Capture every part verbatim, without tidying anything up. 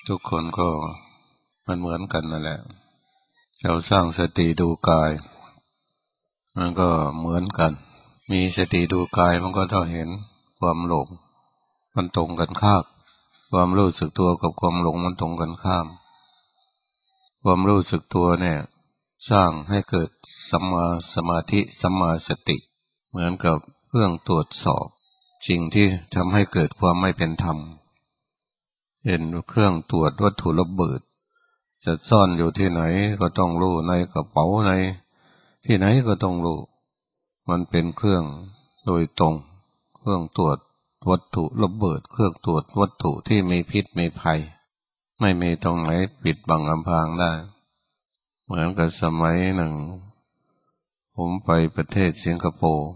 ทุกคนก็มันเหมือนกันนั่นแหละเราสร้างสติดูกายมันก็เหมือนกันมีสติดูกายมันก็ต้องเห็นความหลงมันตรงกันข้ามความรู้สึกตัวกับความหลงมันตรงกันข้ามความรู้สึกตัวเนี่ยสร้างให้เกิดสัมมาสมาธิสัมมาสติเหมือนกับเครื่องตรวจสอบสิ่งที่ทำให้เกิดความไม่เป็นธรรมเห็นเครื่องตรวจวัตถุระเบิดจะซ่อนอยู่ที่ไหนก็ต้องรู้ในกระเป๋าในที่ไหนก็ต้องรู้มันเป็นเครื่องโดยตรงเครื่องตรวจวัตถุระเบิดเครื่องตรวจวัตถุที่มีพิษมีภัยไม่มีตรงไหนปิดบังอำพรางได้เหมือนกับสมัยหนึ่งผมไปประเทศสิงคโปร์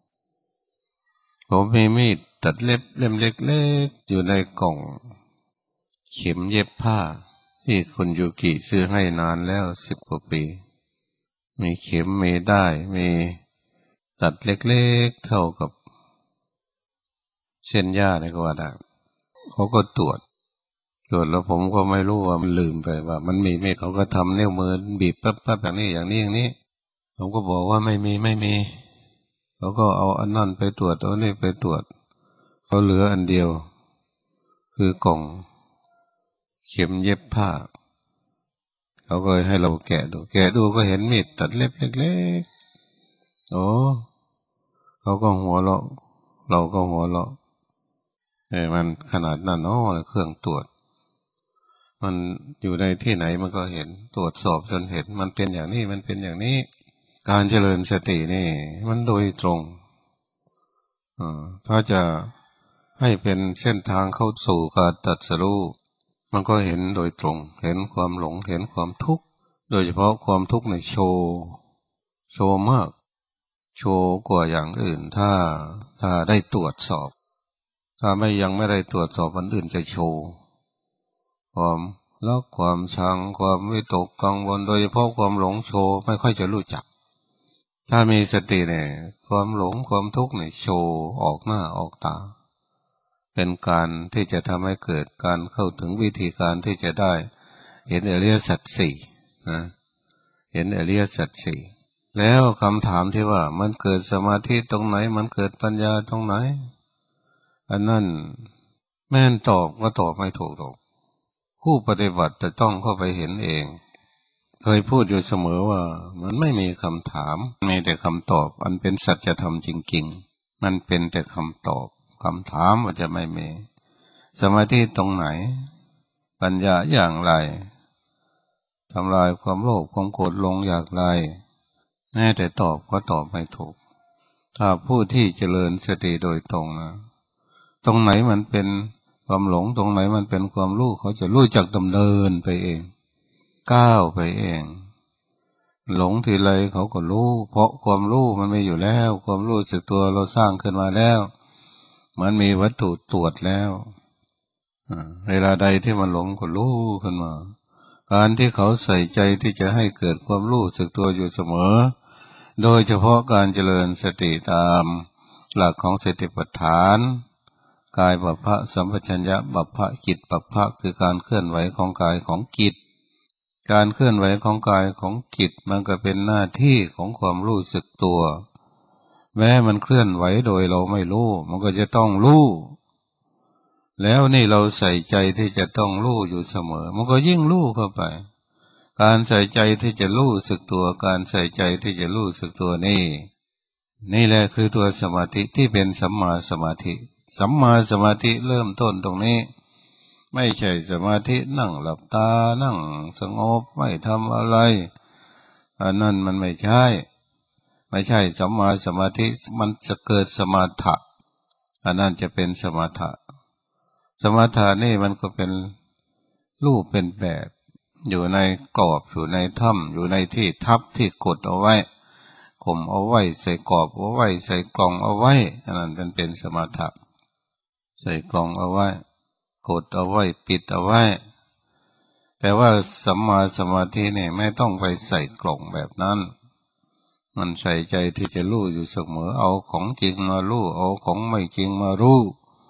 ผมมีมีดตัดเล็บเล่มเล็กๆอยู่ในกล่องเข็มเย็บผ้าที่คุณยูกิซื้อให้นานแล้วสิบกว่าปีมีเข็มมีได้มีตัดเล็กๆเท่ากับเส้นหญ้าในก็ว่าได้เขาก็ตรวจตรวจแล้วผมก็ไม่รู้ว่ามันลืมไปว่ามันมีไหมเขาก็ทำนิ้วมือบีบปั๊บปั๊บอย่างนี้อย่างนี้อย่างนี้ผมก็บอกว่าไม่มีไม่มีเขาก็เอาอันนั้นไปตรวจเอานี่ไปตรวจเขาเหลืออันเดียวคือกล่องเข็มเย็บผ้าเขาก็เลยให้เราแกะดูแกะดูก็เห็นมีดตัดเล็บเล็กๆโอ้เขาก็หัวเราะเราก็หัวเราะแต่มันขนาดนั้นเนาะเครื่องตรวจมันอยู่ในที่ไหนมันก็เห็นตรวจสอบจนเห็นมันเป็นอย่างนี้มันเป็นอย่างนี้การเจริญสตินี่มันโดยตรงอ่าถ้าจะให้เป็นเส้นทางเข้าสู่การตรัสรู้มันก็เห็นโดยตรงเห็นความหลงเห็นความทุกข์โดยเฉพาะความทุกข์ในโชว์โชว์มากโชว์กว่าอย่างอื่นถ้าถ้าได้ตรวจสอบถ้าไม่ยังไม่ได้ตรวจสอบอันอื่นจะโชว์ความรักความชังความวิตกกังวลโดยเฉพาะความหลงโชว์ไม่ค่อยจะรู้จักถ้ามีสติเนี่ยความหลงความทุกข์เนี่ยโชว์ออกหน้าออกตาเป็นการที่จะทำให้เกิดการเข้าถึงวิธีการที่จะได้เห็นอริยสัจสี่นะเห็นอริยสัจสี่แล้วคำถามที่ว่ามันเกิดสมาธิตรงไหนมันเกิดปัญญาตรงไหนอันนั้นแม่นตอบก็ตอบไม่ถูกหรอกผู้ปฏิบัติจะต้องเข้าไปเห็นเองเคยพูดอยู่เสมอว่ามันไม่มีคำถามมีแต่คำตอบอันเป็นสัจธรรมจริงๆมันเป็นแต่คำตอบคำถามมันจะไม่มีสมาธิตรงไหนปัญญาอย่างไรทำลายความโลภความโกรธลงอย่างไรแม้แต่ตอบก็ตอบไม่ถูกถ้าผู้ที่เจริญสติโดยตรงนะตรงไหนมันเป็นความหลงตรงไหนมันเป็นความรู้เขาจะรู้จักดำเนินไปเองก้าวไปเองหลงทีไรเขาก็รู้เพราะความรู้มันมีอยู่แล้วความรู้สึกตัวเราสร้างขึ้นมาแล้วมันมีวัตถุตรวจแล้วเวลาใดที่มันหลงก็รู้ขึ้นมาการที่เขาใส่ใจที่จะให้เกิดความรู้สึกตัวอยู่เสมอโดยเฉพาะการเจริญสติตามหลักของสติปัฏฐานกายบัพพะสัมปชัญญะบัพพะจิตบัพพะคือการเคลื่อนไหวของกายของจิตการเคลื่อนไหวของกายของจิตมันก็เป็นหน้าที่ของความรู้สึกตัวแม้มันเคลื่อนไหวโดยเราไม่รู้มันก็จะต้องรู้แล้วนี่เราใส่ใจที่จะต้องรู้อยู่เสมอมันก็ยิ่งรู้เข้าไปการใส่ใจที่จะรู้สึกตัวการใส่ใจที่จะรู้สึกตัวนี่นี่แหละคือตัวสมาธิที่เป็นสัมมาสมาธิสัมมาสมาธิเริ่มต้นตรงนี้ไม่ใช่สมาธินั่งหลับตานั่งสงบไม่ทำอะไรอันนั้นมันไม่ใช่ไม่ใช่สัมมาสมาธิมันจะเกิดสมาถะอันนั้นจะเป็นสมาถะสมาถะนี่มันก็เป็นรูปเป็นแบบอยู่ในกรอบอยู่ในถ้ำอยู่ในที่ทับที่กดเอาไว้ข่มเอาไว้ใส่กรอบเอาไว้ใส่กล่องเอาไว้อันนั้นเป็นเป็นสมาถะใส่กล่องเอาไว้กดเอาไว้ปิดเอาไว้แต่ว่าสัมมาสมาธิเนี่ยไม่ต้องไปใส่กล่องแบบนั้นมันใส่ใจที่จะรู้อยู่เสมอเอาของจริงมารู้เอาของไม่จริงมารู้เ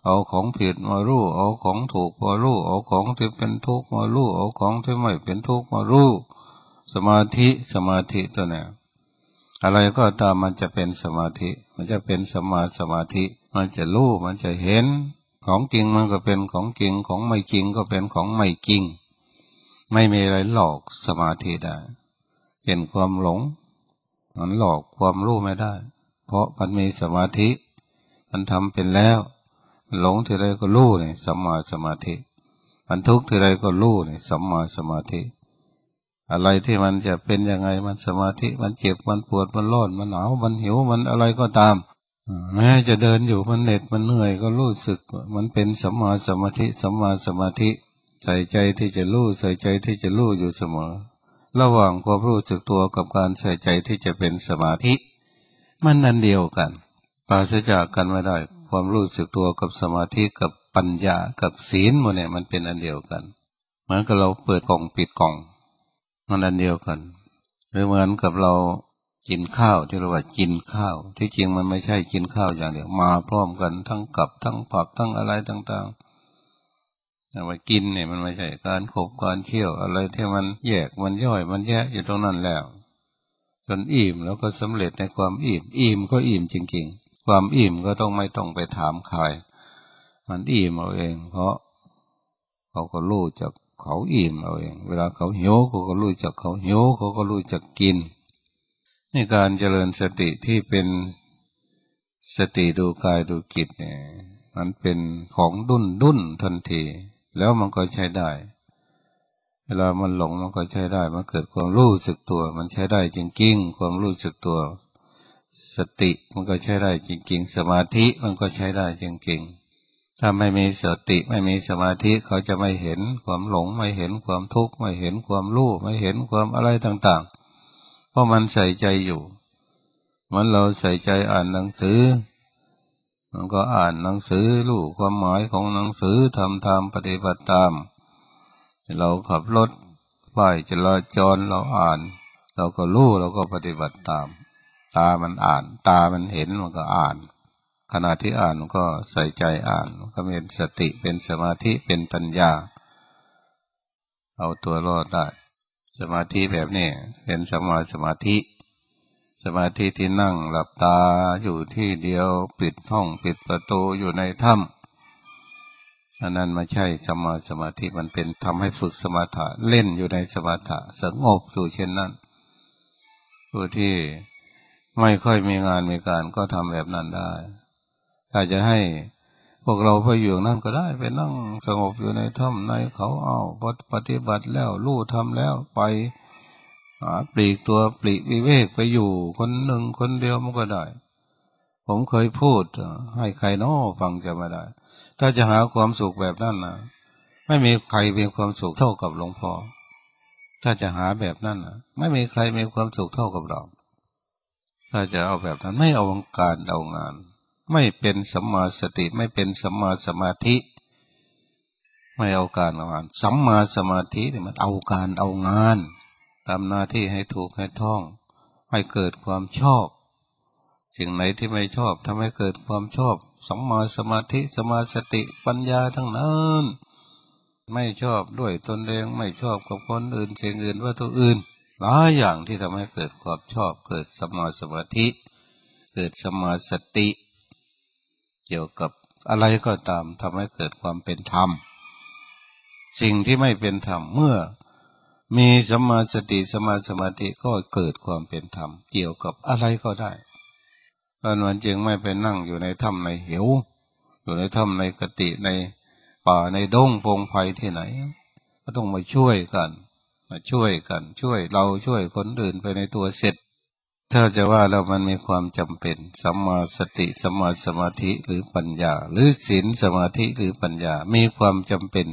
เอาของผิดมารู้เอาของถูกมารู้เอาของที่เป็นทุกข์มารู้เอาของที่ไม่เป็นทุกข์มารู้สมาธิสมาธิตัวเนี้ยอะไรก็ตามมันจะเป็นสมาธิมันจะเป็นสัมมาสมาธิมันจะรู้มันจะเห็นของจริงมันก็เป็นของจริงของไม่จริงก็เป็นของไม่จริงไม่มีอะไรหลอกสมาธิได้เห็นความหลงมันหลอกความรู้ไม่ได้เพราะมันมีสมาธิมันทำเป็นแล้วมันหลงทีไรก็รู้เนี่ยสัมมาสมาธิมันทุกข์ทีไรก็รู้เนี่ยสัมมาสมาธิอะไรที่มันจะเป็นยังไงมันสมาธิมันเจ็บมันปวดมันร้อนมันหนาวมันหิวมันอะไรก็ตามแม้จะเดินอยู่มันเหน็ดมันเหนื่อยก็รู้สึกมันเป็นสัมมาสมาธิสัมมาสมาธิใส่ใจที่จะรู้ใส่ใจที่จะรู้อยู่เสมอระหว่างความรู้สึกตัวกับการใส่ใจที่จะเป็นสมาธิมันอันเดียวกันปราศจากกันไม่ได้ความรู้สึกตัวกับสมาธิกับปัญญากับศีลหมดเนี่ยมันเป็นอันเดียวกันเหมือนกับเราเปิดกล่องปิดกล่องมันอันเดียวกันหรือเหมือนกับเรากินข้าวที่เราว่ากินข้าวที่จริงมันไม่ใช่กินข้าวอย่างเดียวมาพร้อมกันทั้งกับทั้งผักทั้งอะไรต่างๆแต่ว่ากินเนี่ยมันไม่ใช่การขบการเคี่ยวอะไรที่มันแยกมันย่อยมันแยะอยู่ตรงนั้นแล้วจนอิ่มแล้วก็สำเร็จในความอิ่มอิ่มก็อิ่มจริงๆความอิ่มก็ต้องไม่ต้องไปถามใครมันอิ่มเอาเองเพราะเขาก็รู้จักเขาอิ่มเอาเองเวลาเขาหิวเขาก็รู้จักเขาหิวเขาก็รู้จักกินนี่การเจริญสติที่เป็นสติดูกายดูจิตเนี่ยมันเป็นของดุนดุนทันทีแล้วมันก็ใช้ได้เวลามันหลงมันก็ใช้ได้มันเกิดความรู้สึกตัวมันใช้ได้จริงๆความรู้สึกตัวสติมันก็ใช้ได้จริงๆสมาธิมันก็ใช้ได้จริงๆถ้าไม่มีสติไม่มีสมาธิเขาจะไม่เห็นความหลงไม่เห็นความทุกข์ไม่เห็นความรู้ไม่เห็นความอะไรต่างๆเพราะมันใส่ใจอยู่เหมือนเราใส่ใจอ่านหนังสือมันก็อ่านหนังสือรู้ความหมายของหนังสือทำตามปฏิบัติตามเราขับรถป้ายจราจรเราอ่านเราก็รู้เราก็ปฏิบัติตามตามันอ่านตามันเห็นมันก็อ่านขณะที่อ่านมันก็ใส่ใจอ่านมันก็เป็นสติเป็นสมาธิเป็นปัญญาเอาตัวรอดได้สมาธิแบบนี้เป็นสมาสมาธิสมาธิที่นั่งหลับตาอยู่ที่เดียวปิดห้องปิดประตูอยู่ในถ้ำอันนั้นไม่ใช่สมาสมาธิมันเป็นทำให้ฝึกสมาธิเล่นอยู่ในสมาธิสงบอยู่เช่นนั้นผู้ที่ไม่ค่อยมีงานมีการก็ทำแบบนั้นได้ถ้าจะให้พวกเราไปอยู่นั่นก็ได้ไปนั่งสงบอยู่ในถ้ำในเขาเอาปฏิบัติแล้วรู้ทำแล้วไปหาปลีกตัวปลีกวิเวกไปอยู่คนหนึ่งคนเดียวมันก็ได้ผมเคยพูดให้ใครน้อฟังจะไม่ได้ถ้าจะหาความสุขแบบนั้นนะไม่มีใครมีความสุขเท่ากับหลวงพ่อถ้าจะหาแบบนั้นนะไม่มีใครมีความสุขเท่ากับเราถ้าจะเอาแบบนั้นไม่เอาการเอางานไม่เป็นสัมมาสติไม่เป็นสัมมาสมาธิไม่เอาการเอางานสัมมาสมาธิเนี่ยมันเอาการเอางานทำหน้าที่ให้ถูกให้ท่องให้เกิดความชอบสิ่งไหนที่ไม่ชอบทำให้เกิดความชอบสัมมาสมาธิสมาสติปัญญาทั้งนั้นไม่ชอบด้วยตนเองไม่ชอบกับคนอื่นสิ่งอื่นวัตถุอื่นหลายอย่างที่ทำให้เกิดความชอบเกิดสัมมาสมาธิเกิดสัมมาสติเกี่ยวกับอะไรก็ตามทำให้เกิดความเป็นธรรมสิ่งที่ไม่เป็นธรรมเมื่อมีสัมมาสติสัมมาสมาธิก็เกิดความเป็นธรรมเกี่ยวกับอะไรก็ได้เพราะนั้นจึงไม่ไปนั่งอยู่ในถ้ำในเหวอยู่ในถ้ำในกติในป่าในดงพงไผ่ที่ไหนก็ต้องมาช่วยกันมาช่วยกันช่วยเราช่วยคนอื่นไปในตัวเสร็จถ้าจะว่าแล้วมันมีความจำเป็นสัมมาสติสัมมาสมาธิหรือปัญญาหรือศีลสมาธิหรือปัญญามีความจำเป็น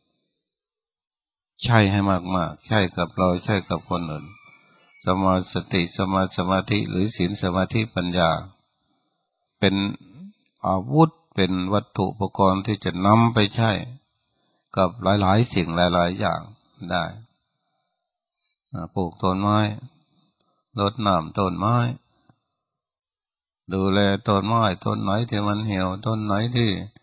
ใช่ให้มากๆใช่กับเราใช่กับคนอื่นสมาสติสมาสมาธิหรือศีลสมาธิปัญญาเป็นอาวุธเป็นวัตถุอุปกรณ์ที่จะนำไปใช้กับหลายๆสิ่งหลายๆอย่างได้ปลูกต้นไม้รดน้ำต้นไม้ดูแลต้นไม้ต้นไหนที่มันเหี่ยวต้นไหนที่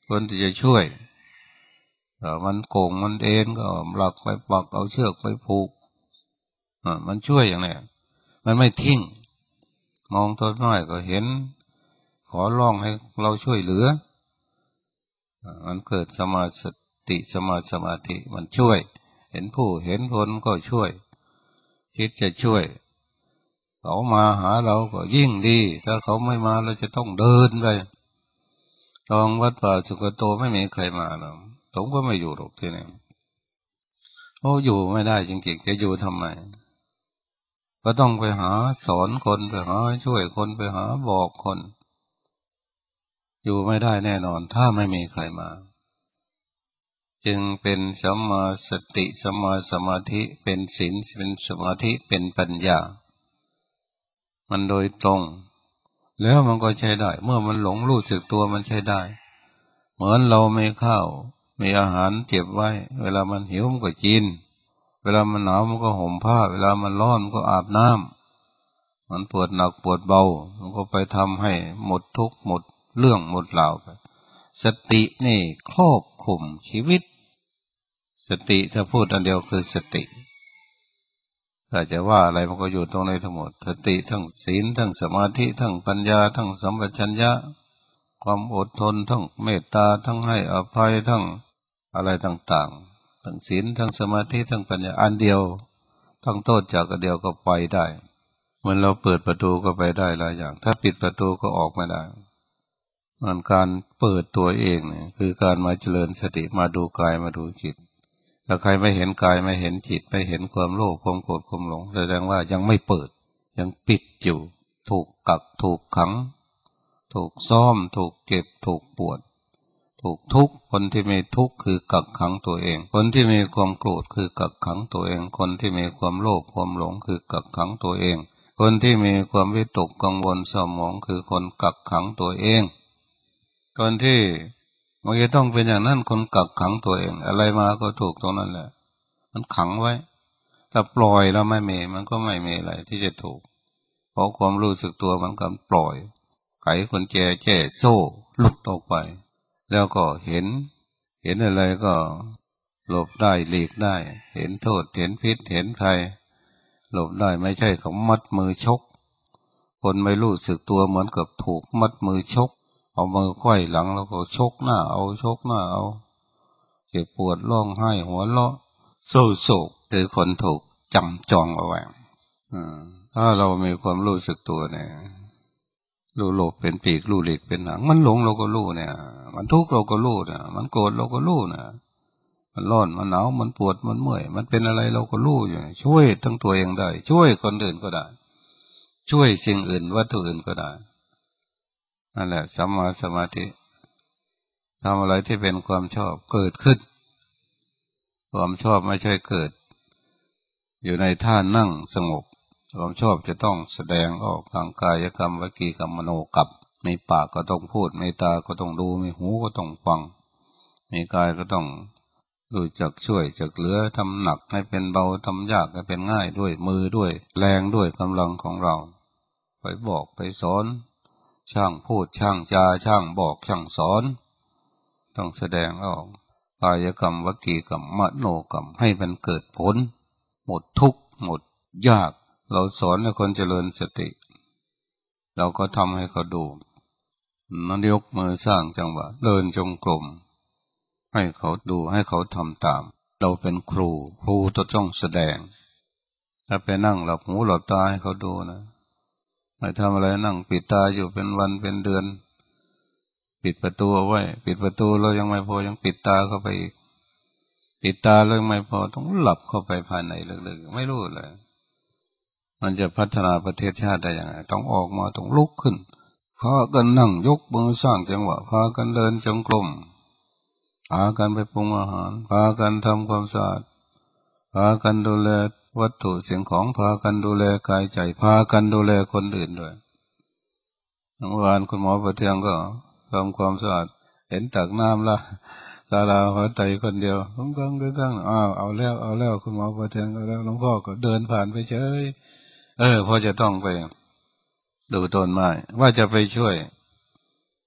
คนที่จะช่วยถ้ามันโกงมันเอ็นก็หลักไปปักเอาเชือกไปผูกอ่ามันช่วยอย่างนี้มันไม่ทิ้งมองตัวน้อยก็เห็นขอร้องให้เราช่วยเหลือมันเกิดสมาสติสมาสมาธิมันช่วยเห็นผู้เห็นคนก็ช่วยคิดจะช่วยเขามาหาเราก็ยิ่งดีถ้าเขาไม่มาเราจะต้องเดินไปลองวัดป่าสุกโตไม่มีใครมาหรอกผมก็ไม่อยู่หรอกที่นี่โอ้อยู่ไม่ได้จริงๆจะอยู่ทำไมก็ต้องไปหาสอนคนไปหาช่วยคนไปหาบอกคนอยู่ไม่ได้แน่นอนถ้าไม่มีใครมาจึงเป็นสัมมาสติสัมมาสมาธิเป็นศีลเป็นสมาธิเป็นปัญญามันโดยตรงแล้วมันก็ใช้ได้เมื่อมันหลงรู้สึกตัวมันใช้ได้เหมือนเราไม่ข้าวมีอาหารเก็บไว้เวลามันหิวมันก็กินเวลามันหนาวมันก็ห่มผ้าเวลามันร้อนมันก็อาบน้ำมันปวดหนักปวดเบามันก็ไปทำให้หมดทุกข์หมดเรื่องหมดราวไปสตินี่ครอบคลุมชีวิตสติถ้าพูดอันเดียวคือสติถ้าจะว่าอะไรมันก็อยู่ตรงในทั้งหมดสติทั้งศีลทั้งสมาธิทั้งปัญญาทั้งสัมปชัญญะความอดทนทั้งเมตตาทั้งให้อภัยทั้งอะไรต่างๆทั้งศีลทั้งสมาธิทั้งปัญญาอันเดียวทั้งโทษจากอันเดียวก็ไปได้เหมือนเราเปิดประตูก็ไปได้หลายอย่างถ้าปิดประตูก็ออกไม่ได้มันการเปิดตัวเองเนี่ยคือการมาเจริญสติมาดูกายมาดูจิตถ้าใครไม่เห็นกายไม่เห็นจิตไม่เห็นความโลภความโกรธความหลงแสดงว่ายังไม่เปิดยังปิดอยู่ถูกกักถูกขังถูกซ้อมถูกเก็บถูกปวดถูกทุกข์คนที่มีทุกข์คือกักขังตัวเองคนที่มีความโกรธคือกักขังตัวเองคนที่มีความโลภความหลงคือกักขังตัวเองคนที่มีความวิตกกังวลเศร้าหมองคือคนกักขังตัวเองคนที่มันจะต้องเป็นอย่างนั้นคนกักขังตัวเองอะไรมาก็ถูกตรงนั้นแหละมันขังไว้ถ้าปล่อยแล้วไม่มีมันก็ไม่มีอะไรที่จะถูกเพราะความรู้สึกตัวมันก็ปล่อยไขกุญแจแจ้โซ่หลุดออกไปแล้วก็เห็นเห็นอะไรก็หลบได้หลีกได้เห็นโทษเห็นพิษเห็นภัยหลบได้ไม่ใช่เขามัดมือชกคนไม่รู้สึกตัวเหมือนกับถูกมัดมือชกเอามือไขว้หลังแล้วก็ชกหน้าเอาชกหน้าเอาเจ็บปวดร้องไห้หัวเราะโศกโศกคือคนถูกจำจองเอาไว้ถ้าเรามีความรู้สึกตัวเนี่ยรู้โลภเป็นปีกรู้หลีกเป็นหางมันหลงเราก็รู้เนี่ยมันทุกข์เราก็รู้เนี่ยมันโกรธเราก็รู้เนี่ยมันร้อนมันหนาวมันปวดมันเมื่อยมันเป็นอะไรเราก็รู้อยู่ช่วยทั้งตัวเองได้ช่วยคนอื่นก็ได้ช่วยสิ่งอื่นวัตถุอื่นก็ได้นั่นแหละสัมมาสมาธิทำอะไรที่เป็นความชอบเกิดขึ้นความชอบไม่ใช่เกิดอยู่ในท่านั่งสงบความชอบจะต้องแสดงออกทางกายกรรมวจีกรรมมโนกรรมมีปากก็ต้องพูดมีตาก็ต้องดูมีหูก็ต้องฟังมีกายก็ต้องรู้จักช่วยจักเหลือทำหนักให้เป็นเบาทำยากให้เป็นง่ายด้วยมือด้วยแรงด้วยกำลังของเราไปบอกไปสอนช่างพูดช่างจาช่างบอกช่างสอนต้องแสดงออกกายกรรมวจีกรรมมโนกรรมให้มันเกิดผลหมดทุกข์หมดยากเราสอนให้คนเจริญสติเราก็ทำให้เขาดูนั่นยกมือสร้างจังหวะเดินจงกรมให้เขาดูให้เขาทำตามเราเป็นครูครูต้องแสดงถ้าไปนั่งหลับหูหลับตาให้เขาดูนะไม่ทำอะไรนั่งปิดตาอยู่เป็นวันเป็นเดือนปิดประตูเอาไว้ปิดประตูเรายังไม่พอยังปิดตาเข้าไปอีกปิดตาเลยไม่พอต้องหลับเข้าไปภายในลึกๆไม่รู้เลยมันจะพัฒนาประเทศชาติได้ยังไงต้องออกมาต้องลุกขึ้นพากันนั่งยกมือสร้างจังหวะพากันเดินจงกรมพากันไปปรุงอาหารพากันทำความสะอาดพากันดูแลวัตถุสิ่งของพากันดูแลกายใจพากันดูแลคนอื่นด้วยเมื่อวานคุณหมอประเทืองก็ทำความสะอาดเห็นตักน้ำละศาลาหัวใจคนเดียวผมก็ก็ก็อ้าวเอาแล้วเอาแล้วคุณหมอประเทืองก็แล้วหลวงพ่อก็เดินผ่านไปเฉยเออพอจะต้องไปดูต้นไม้ว่าจะไปช่วย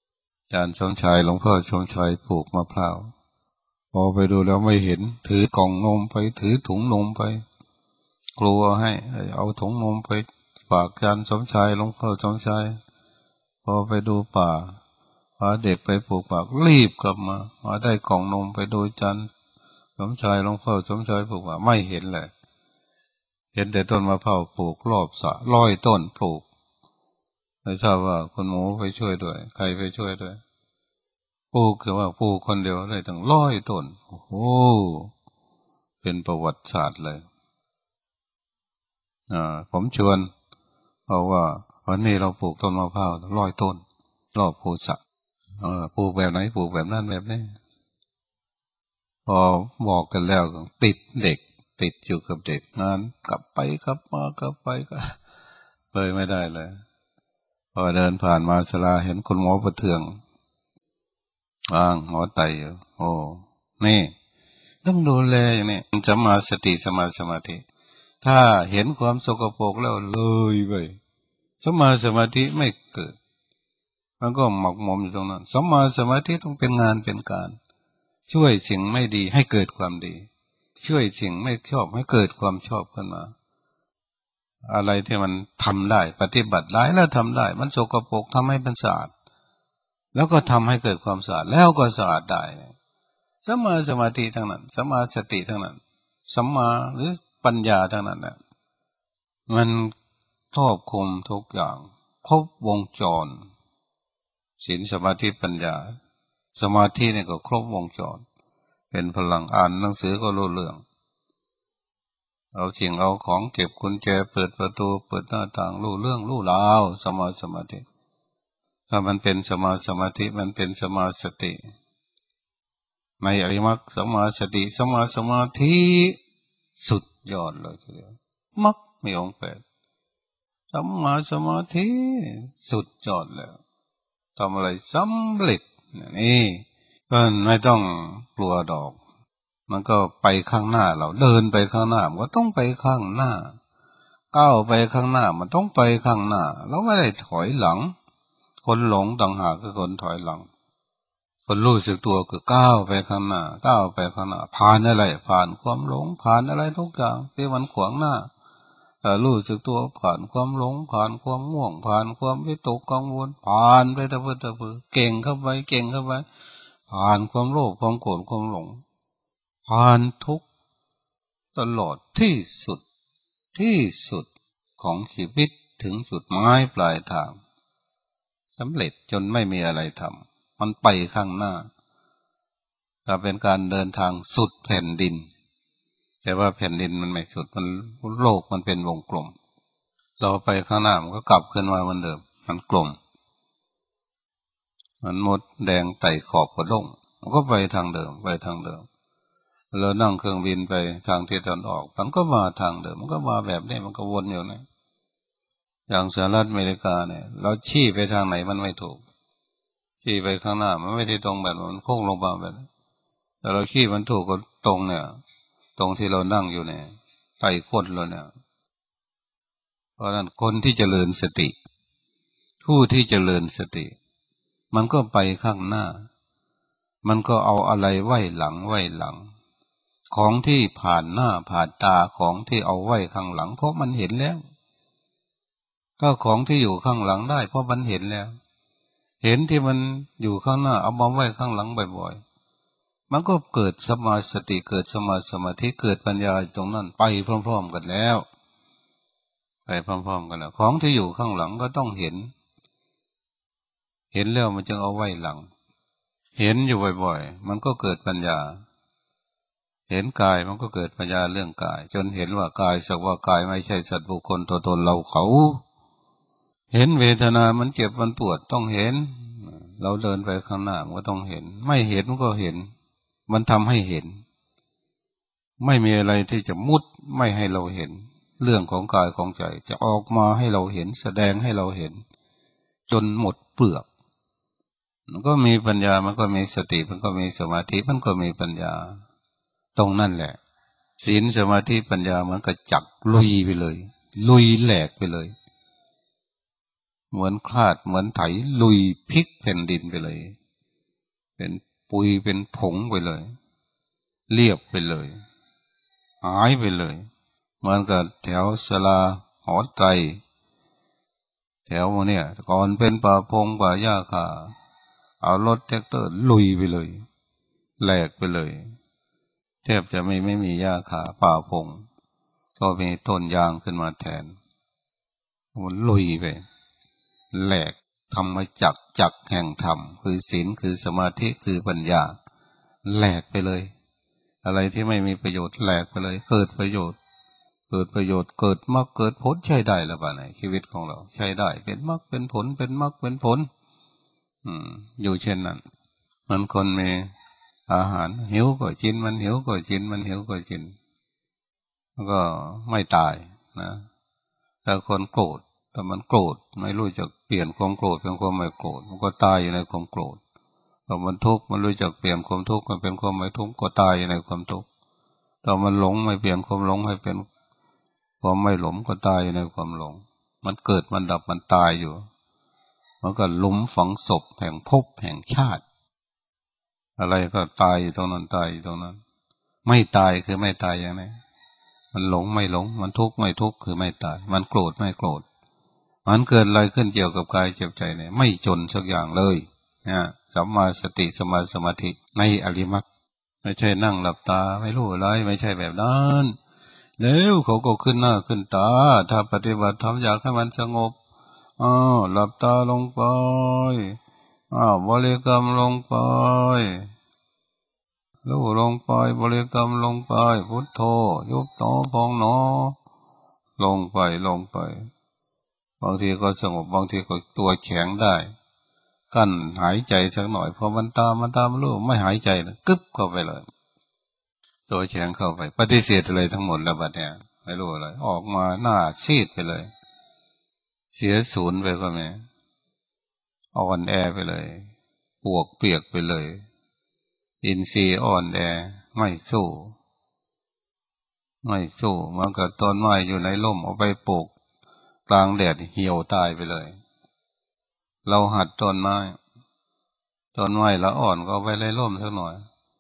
อาจารย์สมชายหลวงพ่อชมชายปลูกมะพร้าวพอไปดูแล้วไม่เห็นถือกล่องนมไปถือถุงนมไปกลัวให้เอาถุงนมไปฝากอาจารย์สมชายหลวงพ่อสมชายพอไปดูป่าพาเด็กไปปลูกป่ารีบกลับมามาได้กล่องนมไปดูอาจารย์สมชายหลวงพ่อสมชายปลูกป่าไม่เห็นเลยเห็นแต่ต้นมะพร้าวปลูกรอบสระร้อยต้นปลูกไม่ทราบว่าคุณหมูไปช่วยด้วยใครไปช่วยด้วยปลูกแต่ว่าปลูกคนเดียวได้ถึงร้อยต้นโอ้โหเป็นประวัติศาสตร์เลยอ่าผมชวนเพราะว่าวันนี้เราปลูกต้นมะพร้าวร้อยต้นรอบภูสระเออปลูกแบบไหนปลูกแบบนั้นแบบนี้พอบอกกันแล้วติดเด็กติดอยู่กับเด็กงานกลับไปกลับมากลับไปก็เลยไม่ได้เลยพอเดินผ่านมาศาลาเห็นคุณหมอประเทืองวางหัวไตอยู่โอ้นี่ต้องดูแลอย่างนี้สัมมาสติสมาสมาธิถ้าเห็นความสกปรกแล้วเลยไปสัมมาสมาธิไม่เกิดมันก็หมกหมมอยู่ตรงนั้นสัมมาสมาธิต้องเป็นงานเป็นการช่วยสิ่งไม่ดีให้เกิดความดีช่วยสิ่งไม่ชอบให้เกิดความชอบขึ้นมาอะไรที่มันทำได้ปฏิบัติได้แล้วทำได้มันสกปรกทำให้มันสะอาดแล้วก็ทำให้เกิดความสะอาดแล้วก็สะอาดได้สัมมาสมาธิทั้งนั้นสัมมาสติทั้งนั้นสัมมาหรือปัญญาทั้งนั้นแหละมันครอบคลุมทุกอย่างครบวงจรศีลสมาธิปัญญาสมาธินี่ก็ครบวงจรเป็นพลังอ่านหนังสือก็รู้เรื่องเอาสิ่งเอาของเก็บกุญแจเปิดประตูเปิดหน้าต่างรู้เรื่องรู้ราวสมาสมาธิถ้ามันเป็นสมาสมาธิมันเป็นสมาสติในอริมักสมาสติสมาสมาธิสุดยอดเลยทีเดียวมักมีองค์แปดสมาสมาธิสุดยอดแล้วทำอะไรสำเร็จนี่ก็ไม่ต้องกลัวดอกมันก็ไปข้างหน้าเราเดินไปข้างหน้ามันก็ต้องไปข้างหน้าก้าวไปข้างหน้ามันต้องไปข้างหน้าเราไม่ได้ถอยหลังคนหลงต่างหากคือคนถอยหลังคนรู้สึกตัวคือก้าวไปข้างหน้าก้าวไปข้างหน้าผ่านอะไรผ่านความหลงผ่านอะไรทุกอย่างที่มันขวางหน้ารู้สึกตัวผ่านความหลงผ่านความง่วงผ่านความวิตกกังวลผ่านไปตะพื้นตะพื้นเก่งเข้าไปเก่งเข้าไปผ่านความโลภความโกรธความหลงผ่านทุกตลอดที่สุดที่สุดของชีวิตถึงจุดหมายปลายทางสำเร็จจนไม่มีอะไรทำมันไปข้างหน้าถ้าเป็นการเดินทางสุดแผ่นดินแต่ว่าแผ่นดินมันไม่สุดมันโลกมันเป็นวงกลมเราไปข้างหน้ามันก็กลับขึ้นมาเหมือนเดิมมันกลมมันมดแดงไต่ขอบกระด้งมันก็ไปทางเดิมไปทางเดิมเรานั่งเครื่องบินไปทางทิศตะวันออกมันก็มาทางเดิมมันก็มาแบบนี้มันก็วนอยู่นะอย่างสหรัฐอเมริกาเนี่ยเราชี้ไปทางไหนมันไม่ถูกชี้ไปข้างหน้ามันไม่ได้ตรงแบบมันโค้งลงมาแบบแต่เราชี้มันถูกก็ตรงเนี่ยตรงที่เรานั่งอยู่เนี่ยไต่ก้นเราเนี่ยเพราะนั้นคนที่เจริญสติผู้ที่เจริญสติมันก็ไปข้างหน้ามันก็เอาอะไรไว้หลังไว้หลังของที่ผ่านหน้าผ่านตาของที่เอาไว้ข้างหลังเพราะมันเห็นแล้วก็ของที่อยู่ข้างหลังได้เพราะมันเห็นแล้วเห็นที่มันอยู่ข้างหน้าเอามาไว้ข้างหลังบ่อยๆมันก็เกิดสมาสติเกิดสมาสมาธิเกิดปัญญาตรงนั้นไปพร้อมๆกันแล้วไปพร้อมๆกันแล้วของที่อยู่ข้างหลังก็ต้องเห็นเห็นแล้วมันจึงเอาไว้หลังเห็นอยู่บ่อยๆมันก็เกิดปัญญาเห็นกายมันก็เกิดปัญญาเรื่องกายจนเห็นว่ากายสักว่ากายไม่ใช่สัตว์บุคคลตัวตนเราเขาเห็นเวทนามันเจ็บมันปวดต้องเห็นเราเดินไปข้างหน้ามันก็ต้องเห็นไม่เห็นมันก็เห็นมันทำให้เห็นไม่มีอะไรที่จะมุดไม่ให้เราเห็นเรื่องของกายของใจจะออกมาให้เราเห็นแสดงให้เราเห็นจนหมดเปลือกมันก็มีปัญญามันก็มีสติมันก็มีสมาธิมันก็มีปัญญาตรงนั่นแหละศีลสมาธิปัญญามันก็จับลุยไปเลยลุยแหลกไปเลยเหมือนคลาดเหมือนไถลุยพลิกแผ่นดินไปเลยเป็นปุยเป็นผงไปเลยเรียบไปเลยหายไปเลยเหมือนกับแถวสลาหอไตรแถวเนี้ยก่อนเป็นป่าพงป่าหญ้าคาเอารถแท็กเตอร์ลุยไปเลยแหลกไปเลยแทบจะไม่ไม่มีหญ้าคาป่าพงก็มีต้นยางขึ้นมาแทนมันลุยไปแหลกธรรมจักรจักรแห่งธรรมคือศีลคือสมาธิคือปัญญาแหลกไปเลยอะไรที่ไม่มีประโยชน์แหลกไปเลยเกิดประโยชน์เกิดประโยชน์เกิดมรรคเกิดผลใช้ได้หรือเปล่าในชีวิตของเราใช้ได้เป็นมรรคเป็นผลเป็นมรรคเป็นผลอืมอยู่เช่นนั้นมันคนมีอาหารหิวก็กินมันหิวก็กินมันหิวก็กินแล้วก็ไม่ตายนะแต่คนโกรธแต่มันโกรธไม่รู้จักเปลี่ยนความโกรธเป็นความไม่โกรธมันก็ตายอยู่ในความโกรธแต่มันทุกข์มันรู้จักเปลี่ยนความทุกข์มันเป็นความไม่ทุกข์ก็ตายอยู่ในความทุกข์แต่มันหลงไม่เปลี่ยนความหลงให้เป็นความไม่หลงก็ตายอยู่ในความหลงมันเกิดมันดับมันตายอยู่มันก็หลุมฝังศพแห่งภพแห่งชาติอะไรก็ตายอยู่ตรงนั้นตายอยู่ตรงนั้นไม่ตายคือไม่ตายอย่างนี้มันหลงไม่หลงมันทุกข์ไม่ทุกข์คือไม่ตายมันโกรธไม่โกรธมันเกิดอะไรขึ้นเกี่ยวกับกายเจ็บใจเนี่ยไม่จนสักอย่างเลยนะสัมมาสติสัมมาสมาธิในอริยมรรคไม่ใช่นั่งหลับตาไม่รู้อะไรไม่ใช่แบบนั้นแล้วเขาก็ขึ้นหน้าขึ้นตาถ้าปฏิบัติทำอยากให้มันสงบอ้าวหลับตาลงไปอ้าวบริกรรมลงไปรู้ลงไปบริกรรมลงไปพุทโธยุบหนอพองหนอลงไปลงไปบางทีก็สงบบางทีก็ตัวแข็งได้กั้นหายใจสักหน่อยพอมันตามมันตามรู้ไม่หายใจนะกึ๊บเข้าไปเลยตัวแข็งเข้าไปปฏิเสธอะไรทั้งหมดแล้วบัดเนี่ยไม่รู้อะไรออกมาหน้าซีดไปเลยเสียศูนย์ไปก็ไม่อ่อนแอไปเลยปวกเปียกไปเลยอินทรีย์อ่อนแอไม่สู้ไม่สู้มันก็ต้นไม้อยู่ในร่มเอาไปปลูกกลางแดดเหี่ยวตายไปเลยเราหัดต้นไม้ต้นไม้ละอ่อนก็เอาไปในร่มสักหน่อย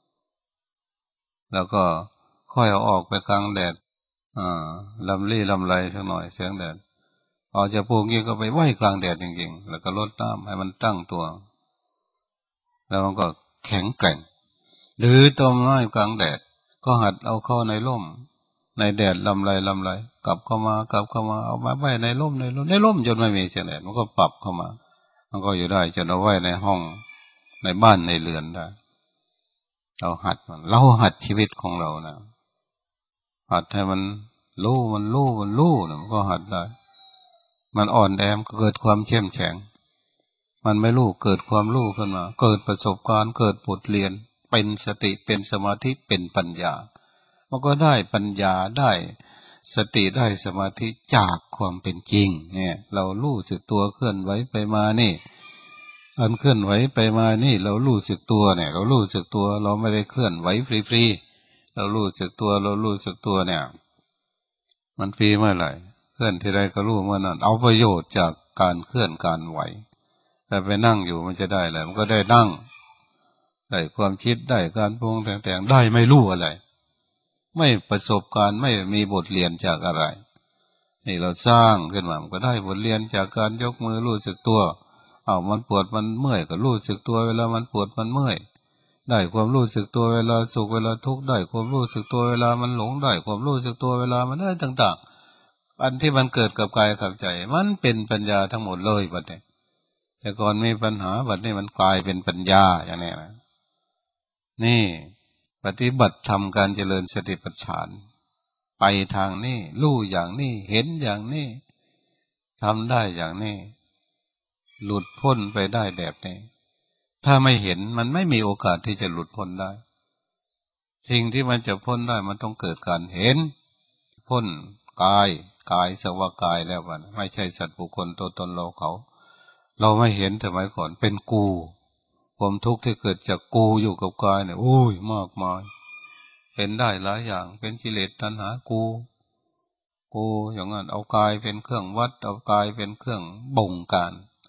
แล้วก็ค่อยเอาออกไปกลางแดดอ่าลำลี่ลำไรสักหน่อยเสียงแดดพอจะปลูกงี้ก็ไปไว้กลางแดดจริงๆแล้วก็รดน้ำให้มันตั้งตัวแล้วมันก็แข็งแกร่งหรือต้นไม้กลางแดดก็หัดเอาเข้าในร่มในแดดลำไรลำไรกลับเข้ามากลับเข้ามาเอามาไว้ในร่มในร่มในร่มจนไม่มีเสียงแดดมันก็ปรับเข้ามามันก็อยู่ได้จนเอาไว้ในห้องในบ้านในเรือนได้เราหัดมันเราหัดชีวิตของเรานะหัดให้มันรู้มันรู้มันรู้นะมันก็หัดได้มันอ่อนแอมก็เกิดความเข้มแข็งมันไม่รู้เกิดความรู้ขึ้นมาเกิดประสบการณ์เกิดบทเรียนเป็นสติเป็นสมาธิเป็นปัญญามันก็ได้ปัญญาได้สติได้สมาธิจากความเป็นจริงเนี่ยเรารู้สึกตัวเคลื่อนไหวไปมานี่อันเคลื่อนไหวไปมานี่เรารู้สึกตัวเนี่ยเรารู้สึกตัวเราไม่ได้เคลื่อนไหวฟรีๆเรารู้สึกตัวเรารู้สึกตัวเนี่ยมันฟรีเมื่อไหร่เคลื่อนที่ใดก็รู้เมื่อนั้นเอาประโยชน์จากการเคลื่อนการไหวแต่ไปนั่งอยู่มันจะได้อะไรมันก็ได้นั่งได้ความคิดได้การปรุงแต่งๆได้ไม่รู้อะไรไม่ประสบการณ์ไม่มีบทเรียนจากอะไรนี่เราสร้างขึ้นมามันก็ได้บทเรียนจากการยกมือรู้สึกตัวอ้าวมันปวดมันเมื่อยก็รู้สึกตัวเวลามันปวดมันเมื่อยได้ความรู้สึกตัวเวลาสุขเวลาทุกข์ได้ความรู้สึกตัวเวลามันหลงได้ความรู้สึกตัวเวลามันได้ต่างๆอันที่มันเกิดกับกายกับใจมันเป็นปัญญาทั้งหมดเลยบัดนี้แต่ก่อนมีปัญหาบัดนี้มันกลายเป็นปัญญาอย่างนี้นะนี่ปฏิบัติทำการเจริญสติปัฏฐานไปทางนี้รู้อย่างนี้เห็นอย่างนี้ทำได้อย่างนี้หลุดพ้นไปได้แบบนี้ถ้าไม่เห็นมันไม่มีโอกาสที่จะหลุดพ้นได้สิ่งที่มันจะพ้นได้มันต้องเกิดการเห็นพ้นกายกายสวากายแล้วมันไม่ใช่สัตว์บุคคลตัวตนเราเขาเราไม่เห็นสมัยก่อนเป็นกูความทุกข์ที่เกิดจากกูอยู่กับกายเนี่ยโอ้ยมากมายเป็นได้หลายอย่างเป็นกิเลสตัณหากูกูอย่างนั้นเอากายเป็นเครื่องวัดเอากายเป็นเครื่องบ่งการ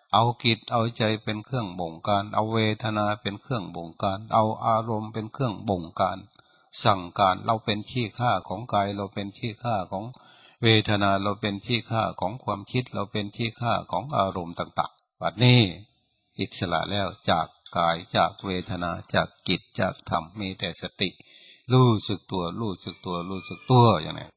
เอากิจเอาใจเป็นเครื่องบงการเอาเวทนาเป็นเครื่องบงการเอาอารมณ์เป็นเครื่องบงการสั่งการเราเป็นขี้ข้าของกายเราเป็นขี้ข้าของเวทนาเราเป็นขี้ข้าของความคิดเราเป็นขี้ข้าของอารมณ์ต่างๆบัดนี้อิสระแล้วจากกายจากเวทนาจากจิตจากธรรมมีแต่สติรู้สึกตัวรู้สึกตัวรู้สึกตัวอย่างนี้